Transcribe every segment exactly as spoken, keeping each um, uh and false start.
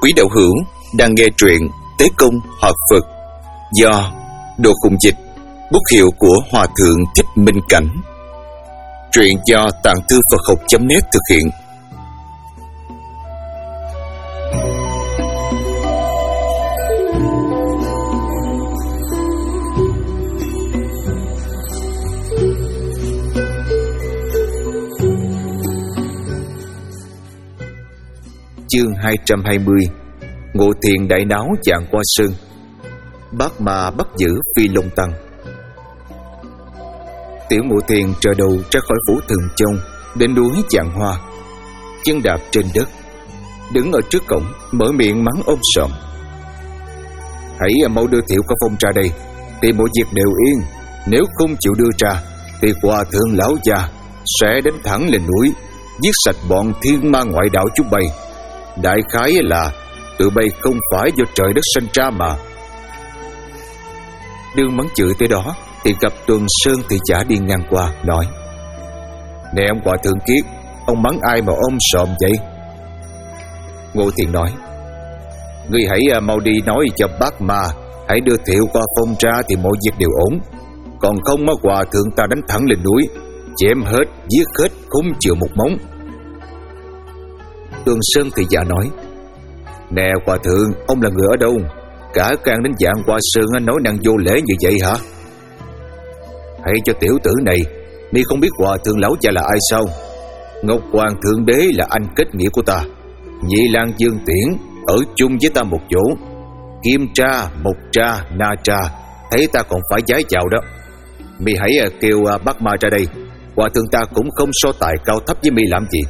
Quý đạo hữu đang nghe truyện Tế Công Hợp Phật do Đồ Khùng Dịch, bút hiệu của Hòa Thượng Thích Minh Cảnh. Truyện do Tạng Thư Phật Học chấm net thực hiện. Chương hai trăm hai mươi. Ngộ Thiền đại náo Vạn Hoa Sơn. Bát Ma bắt giữ Phi Long Tăng. Tiểu Ngộ Thiền trở đầu ra khỏi phủ Thường Châu, đến núi Vạn Hoa, chân đạp trên đất, đứng ở trước cổng, mở miệng mắng ôm sòm: "Hãy mau đưa Thiệu Cao Phong ra đây, thì mọi việc đều yên. Nếu không chịu đưa ra, thì Hòa Thượng lão già sẽ đánh thẳng lên núi, giết sạch bọn thiên ma ngoại đạo chúng bay. Đại khái là tụi bay không phải do trời đất sinh ra mà." Đương mắng chửi tới đó thì gặp Tuần Sơn Thị Giả đi ngang qua, nói: "Nè ông Hòa Thượng Kiết, ông mắng ai mà ôm sòm vậy?" Ngộ Thiền nói: "Ngươi hãy mau đi nói cho Bát Ma hãy đưa Thiệu Cao Phong ra thì mọi việc đều ổn. Còn không mà Hòa Thượng ta đánh thẳng lên núi, chém hết, giết hết, không chừa một móng." Tuần Sơn Thị Giả nói: "Nè Hòa Thượng, ông là người ở đâu? Cả can đến Vạn Hoa Sơn nói năng vô lễ như vậy hả? Hãy cho tiểu tử này, mi không biết Hòa Thượng lão cha là ai sao? Ngọc Hoàng Thượng Đế là anh kết nghĩa của ta, Nhị Lang Dương Tiễn ở chung với ta một chỗ, Kim Tra, Mộc Tra, Na Tra thấy ta còn phải vái chào đó. Mi hãy kêu Bát Ma ra đây, Hòa Thượng ta cũng không so tài cao thấp với mi làm gì."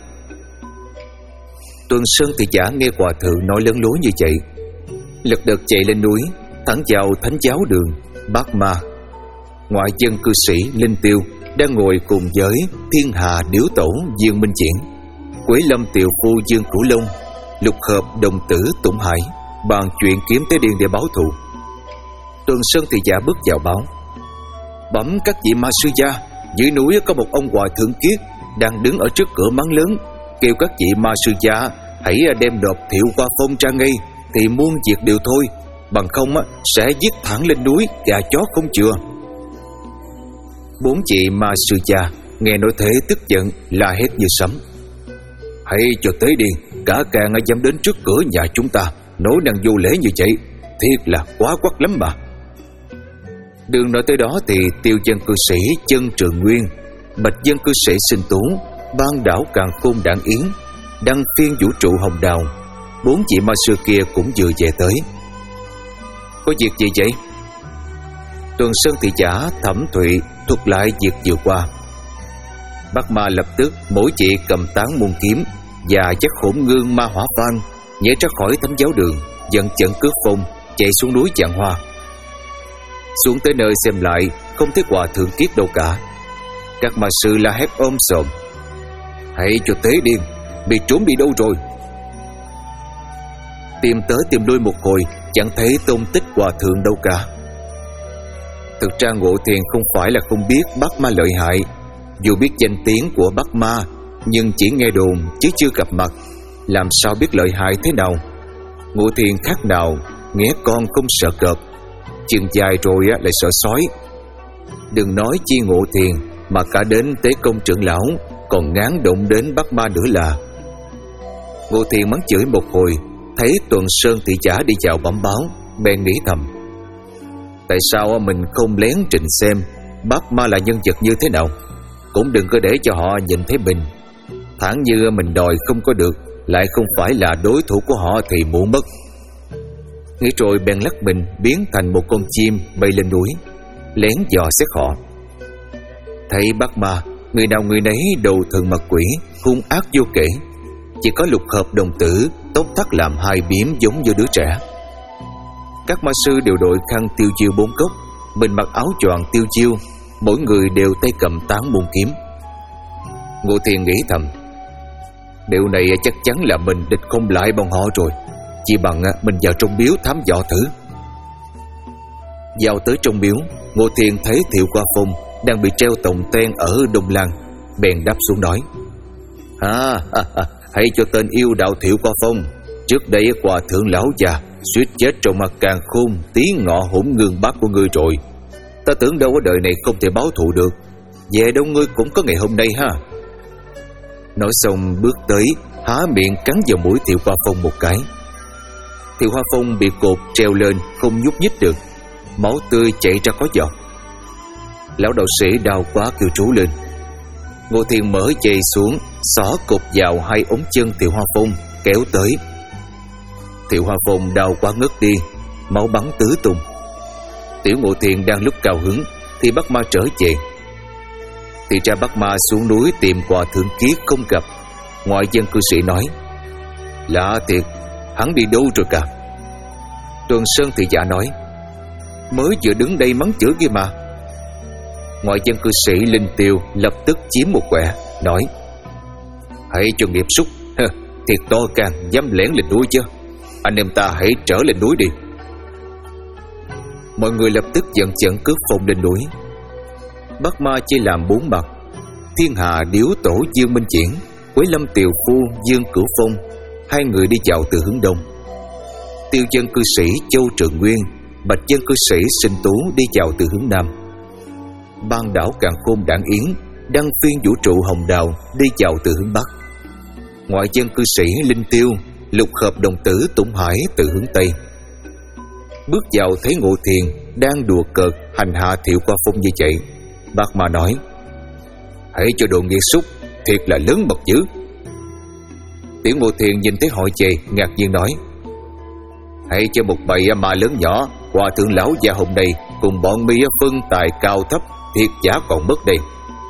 Tuần Sơn Thị Giả nghe Hòa Thượng nói lớn lối như vậy, lật đật chạy lên núi, thẳng vào thánh giáo đường. Bát Ma, ngoại dân cư sĩ Linh Tiêu đang ngồi cùng với Thiên Hà Điếu Tổ Dương Minh Triển, Quế Lâm Tiều Phu Dương Cửu Long, Lục Hợp Đồng Tử Tụng Hải bàn chuyện kiếm Tế Điền để báo thù. Tuần Sơn Thị Giả bước vào báo: "Bẩm các vị ma sư gia, dưới núi có một ông Hòa Thượng Kiết đang đứng ở trước cửa mắng lớn, kêu các vị ma sư gia hãy đem nộp Thiệu Cao Phong ra ngay, thì muôn việc đều thôi, bằng không sẽ giết thẳng lên núi, gà chó không chừa." Bốn chị ma sư gia nghe nói thế tức giận, la hét như sấm: "Hãy cho Tế Điền cả càng dám đến trước cửa nhà chúng ta, nói năng vô lễ như vậy, thiệt là quá quắc lắm mà." Đường nói tới đó thì Tiêu dân cư sĩ Chân Trường Nguyên, Bạch dân cư sĩ Sinh Tú, Ban Đảo Càn Khôn Đảng Yến, Đăng Phiên Vũ Trụ Hồng Đào, bốn chị ma sư kia cũng vừa về tới. "Có việc gì vậy?" Tuần Sơn Thị Giả thẩm thụy thuật lại việc vừa qua. Bát Ma lập tức mỗi chị cầm tán muôn kiếm và chất hỗn ngương ma hỏa vang, nhảy ra khỏi thánh giáo đường, dẫn trận cướp phong chạy xuống núi Vạn Hoa. Xuống tới nơi xem lại, không thấy Hòa Thượng Kiết đâu cả. Các ma sư la hét ôm sòm: "Hãy cho Tế Điền, bị trốn đi đâu rồi?" Tìm tới tìm lui một hồi, chẳng thấy tung tích Hòa Thượng đâu cả. Thực ra Ngộ Thiền không phải là không biết Bát Ma lợi hại, dù biết danh tiếng của Bát Ma, nhưng chỉ nghe đồn chứ chưa gặp mặt, làm sao biết lợi hại thế nào. Ngộ Thiền khác nào nghe con không sợ cọp, chừng dài rồi lại sợ sói. Đừng nói chi Ngộ Thiền, mà cả đến Tế Công trưởng lão còn ngán động đến Bát Ma nữa là. Ngộ Thiền mắng chửi một hồi, thấy Tuần Sơn Thị Giả đi vào bẩm báo, bèn nghĩ thầm: tại sao mình không lén trình xem Bát Ma là nhân vật như thế nào, cũng đừng có để cho họ nhìn thấy mình. Thẳng như mình đòi không có được, lại không phải là đối thủ của họ thì muộn mất. Nghĩ rồi bèn lắc mình biến thành một con chim bay lên núi, lén dò xét họ. Thấy Bát Ma, người nào người nấy đầu thường mặt quỷ, hung ác vô kể. Chỉ có Lục Hợp Đồng Tử tóc thắt làm hai biếm giống như đứa trẻ. Các ma sư đều đội khăn tiêu chiêu bốn cốc, mình mặc áo choàng tiêu chiêu, mỗi người đều tay cầm tán muôn kiếm. Ngộ Thiền nghĩ thầm: điều này chắc chắn là mình địch không lại bọn họ rồi, chỉ bằng mình vào trong miếu thám dò thử. Vào tới trong miếu, Ngộ Thiền thấy Thiệu Cao Phong đang bị treo tồng ten ở Đông Lan, bèn đáp xuống nói: "À, à, à hãy cho tên yêu đạo Thiệu Cao Phong Trước đây Hòa thượng lão già suýt chết trong mặt càn khôn tí ngọ hỗn ngương bác của ngươi rồi. Ta tưởng đâu ở đời này không thể báo thù được, về đâu ngươi cũng có ngày hôm nay ha. Nói xong bước tới, há miệng cắn vào mũi Thiệu Hoa Phong một cái. Thiệu Hoa Phong bị cột treo lên, không nhúc nhích được, máu tươi chảy ra có giọt. Lão đạo sĩ đau quá kêu trú lên. Ngô Thiên mở dây xuống, xỏ cột vào hai ống chân Thiệu Hoa Phong, kéo tới. Thiệu Hoa Phong đau quá ngất đi, máu bắn tứ tung. Tiểu Ngô Thiên đang lúc cao hứng thì Bắc Ma trở về. Thì ra Bắc Ma xuống núi tìm Hòa thượng Kiết không gặp. Ngoại dân cư sĩ nói: lạ thiệt, hắn đi đâu rồi cả? Tuần Sơn thị giả nói: mới vừa đứng đây mắng chửi kia mà. Ngoại dân cư sĩ Linh Tiêu lập tức chiếm một quẻ, nói: hãy cho nghiệp súc, thiệt to càng dám lẻn lên núi chứ. Anh em ta hãy trở lên núi đi. Mọi người lập tức giận chận cướp phong lên núi. Bắc Ma chia làm bốn mặt: Thiên Hà Điếu Tổ Dương Minh Triển, Quế Lâm Tiều Phu Dương Cửu Phong. Hai người đi vào từ hướng đông. Tiêu dân cư sĩ Châu Trường Nguyên, Bạch dân cư sĩ Sinh Tú đi vào từ hướng nam. Ban đảo Càn Khôn Đản Yến, Đăng Phiên Vũ Trụ Hồng Đào đi vào từ hướng bắc. Ngoại dân cư sĩ Linh Tiêu, Lục Hợp Đồng Tử Tụng Hải từ hướng tây. Bước vào thấy Ngộ Thiền đang đùa cợt hành hạ Thiệu Hoa Phong như vậy. Bác Ma nói: hãy cho đồ nghiệt xúc, thiệt là lớn mật dữ. Tiểu Ngộ Thiền nhìn thấy họ về, ngạc nhiên nói: hãy cho một bầy ma lớn nhỏ, Hòa thượng lão già hôm nay cùng bọn mi phân tài cao thấp, thiệt giả còn mất đây.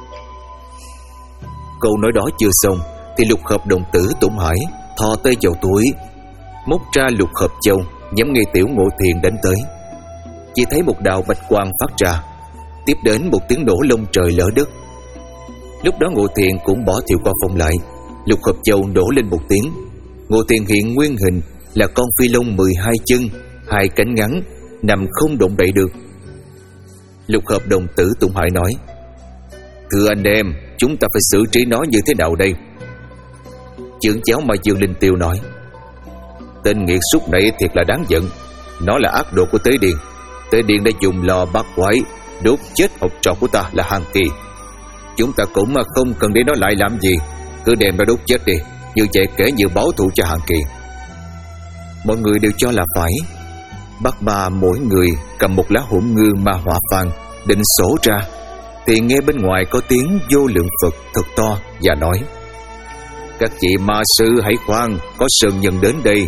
Câu nói đó chưa xong thì Lục Hợp Đồng Tử Tụng Hải thò tay vào túi, móc ra lục hợp châu, nhắm ngay Tiểu Ngộ Thiền đánh tới. Chỉ thấy một đạo bạch quang phát ra, tiếp đến một tiếng nổ lông trời lở đất. Lúc đó Ngộ Thiền cũng bỏ Thiệu Hoa Phong lại. Lục hợp châu nổ lên một tiếng. Ngộ Thiền hiện nguyên hình là con phi long mười hai chân, hai cánh ngắn, nằm không động đậy được. Lục Hợp Đồng Tử Tụng Hải nói: thưa anh em, chúng ta phải xử trí nó như thế nào đây? Trưởng cháu Ma Dương Linh Tiêu nói: tên nghiệt xúc này thiệt là đáng giận. Nó là ác độ của Tế Điền. Tế Điền đã dùng lò bắt quái đốt chết học trò của ta là Hàn Kỳ. Chúng ta cũng không cần để nó lại làm gì, cứ đem nó đốt chết đi, như vậy kể như báo thù cho Hàn Kỳ. Mọi người đều cho là phải. Bắc Ma mỗi người cầm một lá hỗn ngư ma hỏa vàng định sổ ra, thì nghe bên ngoài có tiếng Vô Lượng Phật thật to và nói: các chị ma sư hãy khoan, có sơn nhân đến đây.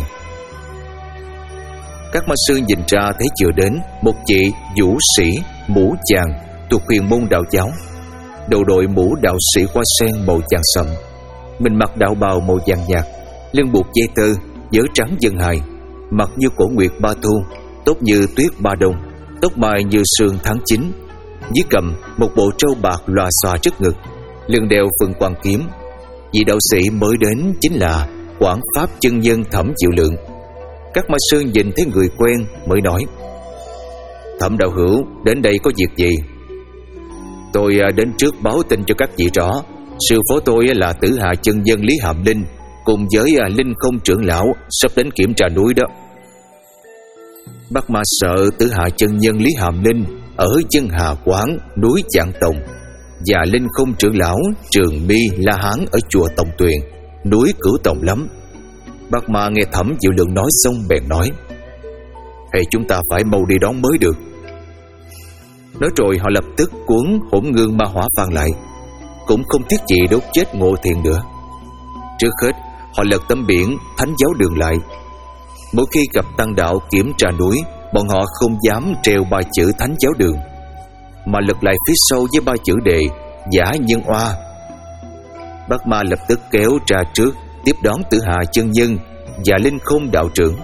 Các ma sư nhìn ra thấy chưa đến một chị vũ sĩ mũ chàng thuộc huyền môn đạo giáo, đầu đội mũ đạo sĩ hoa sen màu vàng sậm, mình mặc đạo bào màu vàng nhạt, lưng buộc dây tơ, vớ trắng dân hài, mặt như cổ nguyệt ba thu, tóc như tuyết ba đông, tóc mai như sương tháng chín. Dưới cầm một bộ trâu bạc lòa xòa trước ngực, lưng đeo phần quan kiếm. Vị đạo sĩ mới đến chính là Quảng Pháp chân nhân Thẩm Diệu Lượng. Các ma sư nhìn thấy người quen mới nói: Thẩm đạo hữu đến đây có việc gì? Tôi đến trước báo tin cho các vị rõ. Sư phó tôi là Tử Hạ chân nhân Lý Hàm Linh cùng với Linh Không trưởng lão sắp đến kiểm tra núi đó. Bắc Ma sợ Tử Hạ chân nhân Lý Hàm Linh ở Dân Hà Quán núi Vạn Tòng, và Linh Không trưởng lão Trường Mi La Hán ở chùa Tòng Tuyền núi Cửu Tòng lắm. Bắc Ma nghe Thẩm Diệu Lượng nói xong bèn nói: Hay chúng ta phải mau đi đón mới được. Nói rồi họ lập tức cuốn hỗn ngương ma hỏa vàng lại, cũng không tiếc gì đốt chết Ngộ Thiền nữa. Trước hết họ lật tấm biển Thánh Giáo Đường lại. Mỗi khi gặp tăng đạo kiểm tra núi, bọn họ không dám treo ba chữ Thánh Giáo Đường, mà lật lại phía sau với ba chữ đề Giả Nhân Oa. Bắc Ma lập tức kéo ra trước tiếp đón Tử Hạ chân nhân và Linh Không đạo trưởng.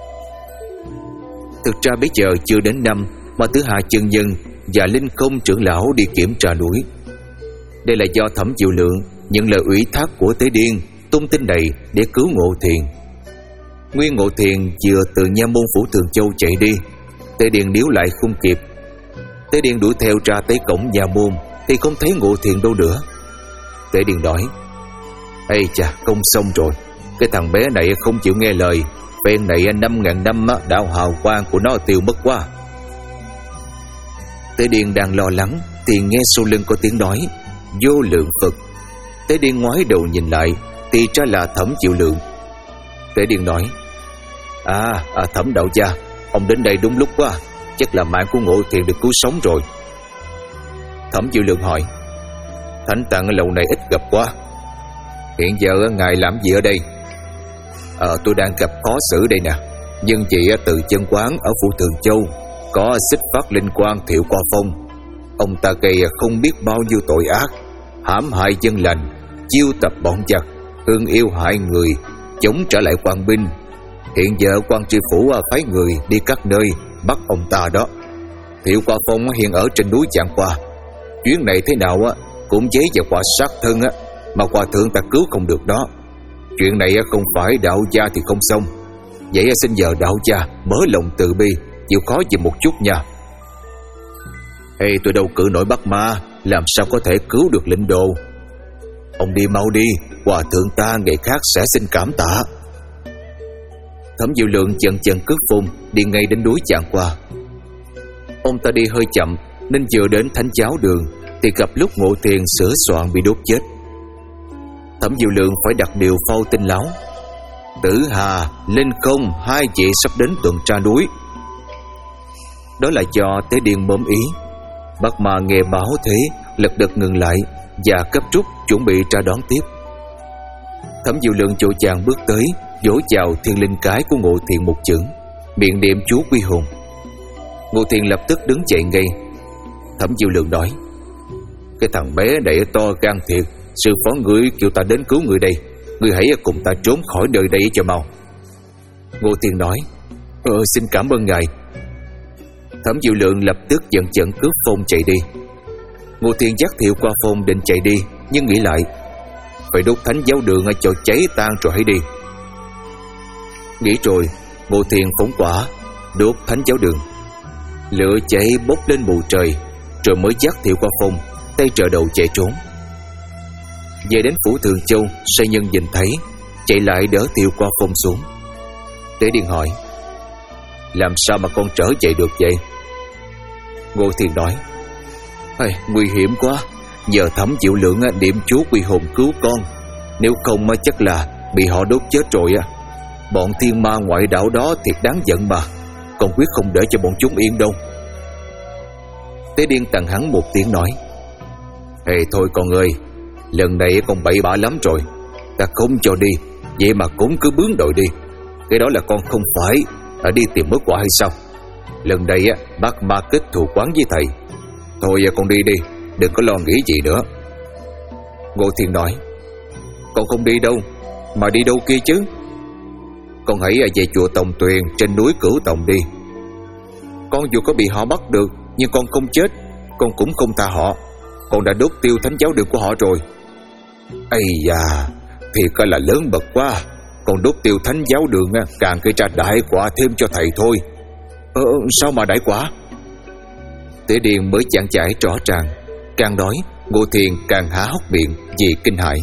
Thực ra bây giờ chưa đến năm mà Tử Hạ chân nhân và Linh Không trưởng lão đi kiểm tra núi. Đây là do Thẩm Diệu Lượng nhận lời ủy thác của Tế Điên tung tin này để cứu Ngộ Thiền. Nguyên Ngộ Thiền vừa từ Nha Môn Phủ Thường Châu chạy đi, Tế Điền níu lại không kịp. Tế Điền đuổi theo ra tới cổng Nha Môn thì không thấy Ngộ Thiền đâu nữa. Tế Điền nói: Ây chà, công xong rồi, Cái thằng bé này không chịu nghe lời, phen này năm ngàn năm đạo hào quang của nó tiêu mất quá. Tế Điền đang lo lắng thì nghe sau lưng có tiếng nói vô lượng Phật. Tế Điền ngoái đầu nhìn lại thì ra là Thẩm Chịu Lượng. Tế Điền nói: À, à Thẩm đạo gia, ông đến đây đúng lúc quá, chắc là mạng của Ngộ Thiền được cứu sống rồi. Thẩm Chịu Lượng hỏi: Thánh Tạng ở lầu này ít gặp quá, hiện giờ ngài làm gì ở đây? Ờ tôi đang gặp khó xử đây nè. Nhưng chị từ chân quán ở phủ Thường Châu có xích phát linh quan Thiệu Qua Phong. Ông ta gây không biết bao nhiêu tội ác, hãm hại dân lành, chiêu tập bọn giặc, hương yêu hại người, chống trả lại quan binh. Hiện giờ quan tri phủ phái người đi các nơi bắt ông ta đó. Thiệu Qua Phong hiện ở trên núi Chàng Qua. Chuyến này thế nào cũng giấy và quả sát thân mà hòa thượng ta cứu không được đó. Chuyện này không phải đạo gia thì không xong. Vậy xin nhờ đạo gia mở lòng từ bi, chịu khó giùm một chút nha. Ê tôi đâu cự nổi bắt ma, làm sao có thể cứu được lệnh đồ. Ông đi mau đi, hòa thượng ta ngày khác sẽ xin cảm tạ. Thẩm Diệu Lượng chần chần cước phun đi ngay đến núi Chàng Qua. Ông ta đi hơi chậm nên vừa đến Thánh Giáo Đường thì gặp lúc Ngộ Thiền sửa soạn bị đốt chết. Thẩm Diệu Lượng phải đặt điều phao tin láo: Tử Hà, Linh Không, hai chị sắp đến tuần tra núi. Đó là do Tế Điền mớm ý. Bác Ma nghe báo thế lật đật ngừng lại và cấp rút chuẩn bị ra đón tiếp. Thẩm Diệu Lượng vội vàng bước tới, vỗ vào thiên linh cái của Ngộ Thiền một chưởng, miệng niệm chú quy hồn. Ngộ Thiền lập tức đứng dậy ngay. Thẩm Diệu Lượng nói: Cái thằng bé này to gan thiệt, sư phó ngươi kêu ta đến cứu người đây, ngươi hãy cùng ta trốn khỏi nơi đây cho mau. Ngô Thiền nói: Ờ xin cảm ơn ngài. Thẩm Diệu Lượng lập tức giận chận cướp phone chạy đi. Ngô Thiền dắt Thiệu Qua Phong định chạy đi, nhưng nghĩ lại: Phải đốt Thánh Giáo Đường cho cháy tan rồi hãy đi. Nghĩ rồi, Ngô Thiền phóng quả đốt Thánh Giáo Đường. Lửa cháy bốc lên mù trời, rồi mới dắt Thiệu Qua Phong tay trợ đầu chạy trốn. Về đến phủ Thường Châu, sai nhân nhìn thấy, chạy lại đỡ Thiệu Qua Phong xuống. Tế Điền hỏi: Làm sao mà con trở chạy được vậy? Ngô Thiền nói: Nguy hiểm quá, nhờ Thẩm Diệu Lượng niệm chú quy hồn cứu con, nếu không chắc là bị họ đốt chết rồi. Bọn thiên ma ngoại đạo đó thiệt đáng giận mà, con quyết không để cho bọn chúng yên đâu. Tế Điền tặng hắn một tiếng nói: Ê thôi con ơi, lần này con bậy bạ lắm rồi, ta không cho đi, vậy mà cũng cứ bướng đội đi. Cái đó là con không phải đã đi tìm mối quả hay sao? Lần này á, bác Ma kết thù quán với thầy. Thôi con đi đi, đừng có lo nghĩ gì nữa. Ngô Thiền nói: Con không đi đâu, mà đi đâu kia chứ? Con hãy về chùa Tòng Tuyền trên núi Cửu Tòng đi. Con dù có bị họ bắt được, nhưng con không chết, con cũng không tha họ. Con đã đốt tiêu Thánh Giáo Đường của họ rồi. Ây da, thì coi là lớn bậc quá. Còn đốt tiêu Thánh Giáo Đường càng gây ra đại quả thêm cho thầy thôi. Ờ sao mà đại quả? Tế Điền mới giảng giải rõ ràng. Càng nói, Ngô Thiền càng há hốc miệng vì kinh hãi.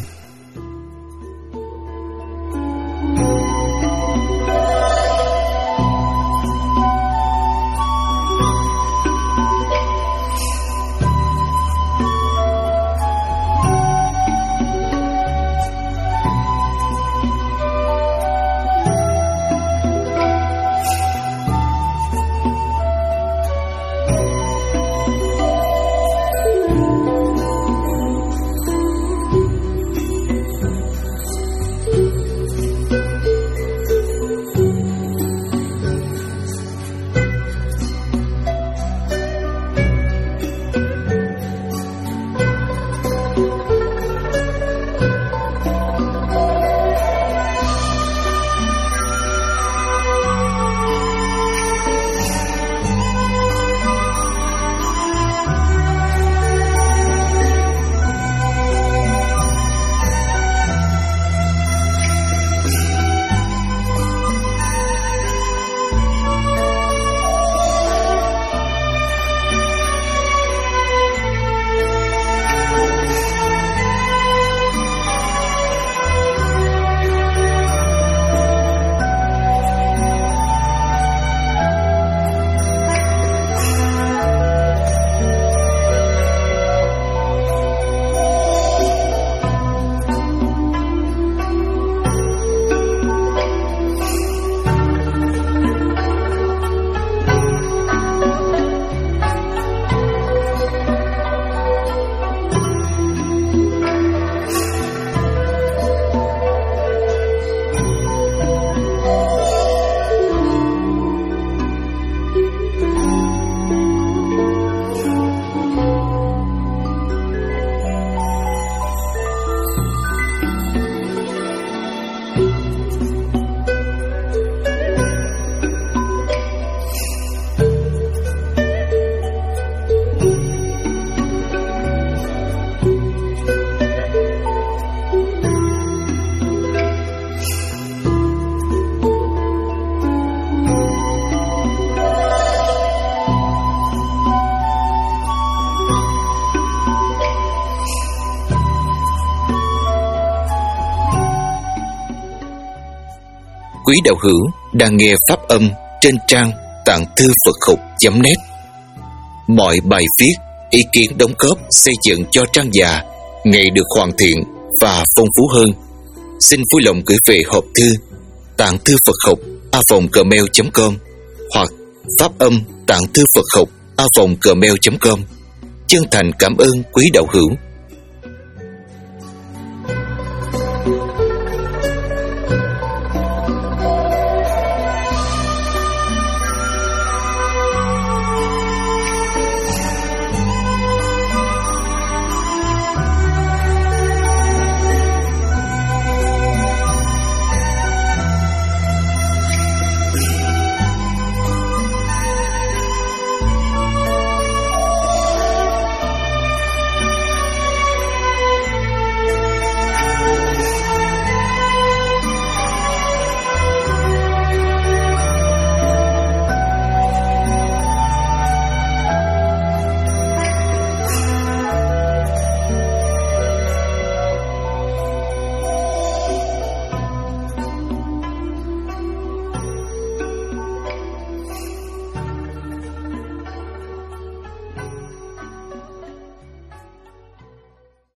quý đạo hữu đang nghe pháp âm trên trang tạng thư Phật học chấm net. Mọi bài viết, ý kiến đóng góp xây dựng cho trang già ngày được hoàn thiện và phong phú hơn. Xin vui lòng gửi về hộp thư tạng thư Phật học a vòng gmail chấm com hoặc pháp âm tạng thư Phật học a vòng gmail chấm com. Chân thành cảm ơn quý đạo hữu.